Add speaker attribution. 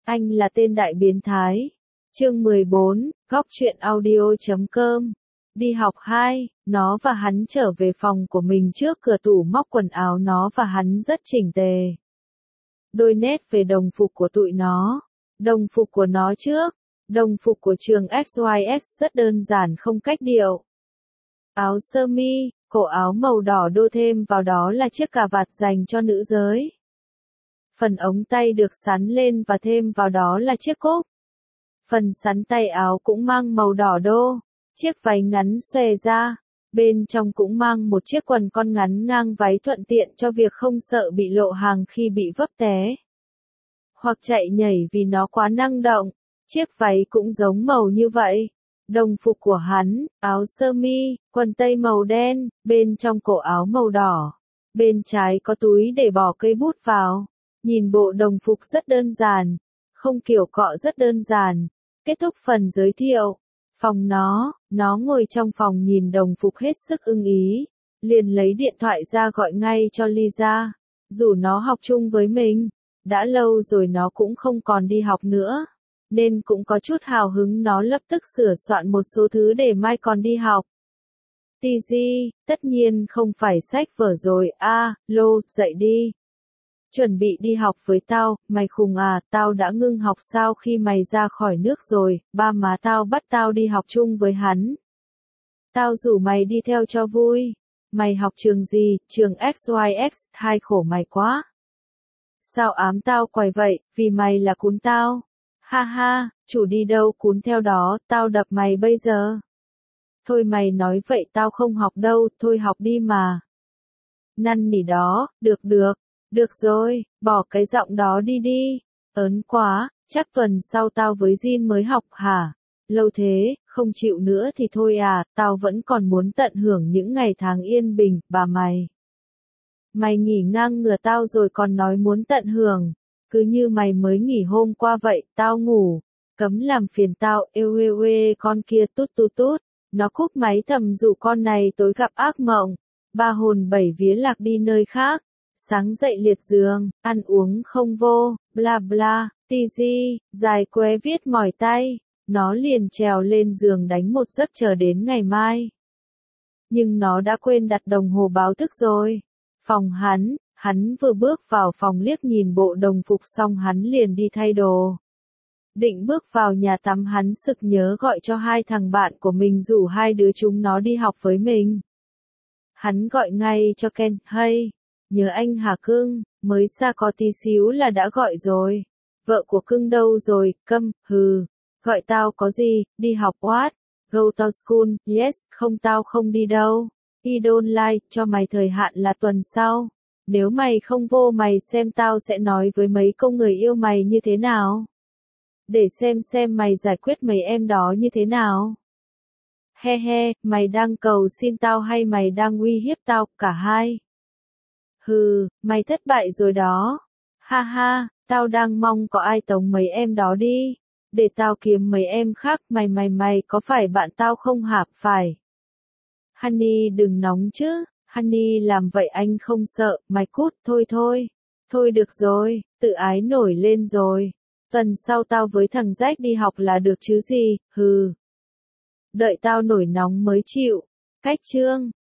Speaker 1: Anh là tên đại biến thái. Chương 14, góc truyện audio.com. Đi học 2, nó và hắn trở về phòng của mình trước cửa tủ móc quần áo nó và hắn rất chỉnh tề. Đôi nét về đồng phục của tụi nó. Đồng phục của nó trước. Đồng phục của trường XYX rất đơn giản không cách điệu. Áo sơ mi, cổ áo màu đỏ đô thêm vào đó là chiếc cà vạt dành cho nữ giới. Phần ống tay được sắn lên và thêm vào đó là chiếc cúc. Phần sắn tay áo cũng mang màu đỏ đô. Chiếc váy ngắn xòe ra. Bên trong cũng mang một chiếc quần con ngắn ngang váy thuận tiện cho việc không sợ bị lộ hàng khi bị vấp té. Hoặc chạy nhảy vì nó quá năng động. Chiếc váy cũng giống màu như vậy. Đồng phục của hắn, áo sơ mi, quần tây màu đen, bên trong cổ áo màu đỏ. Bên trái có túi để bỏ cây bút vào. Nhìn bộ đồng phục rất đơn giản. Không kiểu cọ rất đơn giản. Kết thúc phần giới thiệu. Phòng nó ngồi trong phòng nhìn đồng phục hết sức ưng ý. Liền lấy điện thoại ra gọi ngay cho Lisa. Rủ nó học chung với mình. Đã lâu rồi nó cũng không còn đi học nữa. Nên cũng có chút hào hứng nó lập tức sửa soạn một số thứ để mai còn đi học. TG, tất nhiên không phải sách vở rồi, lô, dậy đi. Chuẩn bị đi học với tao, mày khùng à, tao đã ngưng học sao khi mày ra khỏi nước rồi, ba má tao bắt tao đi học chung với hắn. Tao rủ mày đi theo cho vui. Mày học trường gì, trường XYX, hai khổ mày quá. Sao ám tao quài vậy, vì mày là cún tao. Ha ha, chủ đi đâu cún theo đó, tao đập mày bây giờ. Thôi mày nói vậy tao không học đâu, thôi học đi mà. Năn nỉ đó, được rồi, bỏ cái giọng đó đi. Ớn quá, chắc tuần sau tao với Jin mới học hả? Lâu thế, không chịu nữa thì thôi à, tao vẫn còn muốn tận hưởng những ngày tháng yên bình, bà mày. Mày nghỉ ngang ngửa tao rồi còn nói muốn tận hưởng. Cứ như mày mới nghỉ hôm qua vậy, tao ngủ. Cấm làm phiền tao, ê con kia tút. Nó cúp máy thầm dụ con này tối gặp ác mộng. Ba hồn bảy vía lạc đi nơi khác. Sáng dậy liệt giường, ăn uống không vô, bla bla, tizi, dài que viết mỏi tay. Nó liền trèo lên giường đánh một giấc chờ đến ngày mai. Nhưng nó đã quên đặt đồng hồ báo thức rồi. Phòng hắn vừa bước vào phòng liếc nhìn bộ đồng phục xong hắn liền đi thay đồ. Định bước vào nhà tắm hắn sực nhớ gọi cho hai thằng bạn của mình rủ hai đứa chúng nó đi học với mình. Hắn gọi ngay cho Ken, hey, nhớ anh hả cưng, mới xa có tí xíu là đã gọi rồi. Vợ của cưng đâu rồi, câm, gọi tao có gì, đi học what, go to school, yes, không tao không đi đâu. I don't like, cho mày thời hạn là tuần sau. Nếu mày không vô mày xem tao sẽ nói với mấy công người yêu mày như thế nào. Để xem mày giải quyết mấy em đó như thế nào. He, mày đang cầu xin tao hay mày đang uy hiếp tao, cả hai. Mày thất bại rồi đó. Ha, tao đang mong có ai tống mấy em đó đi. Để tao kiếm mấy em khác, mày có phải bạn tao không hả, phải. Honey đừng nóng chứ, Honey làm vậy anh không sợ, mày cút, thôi. Thôi được rồi, tự ái nổi lên rồi. Tuần sau tao với thằng Jack đi học là được chứ gì, Đợi tao nổi nóng mới chịu. Cách chương.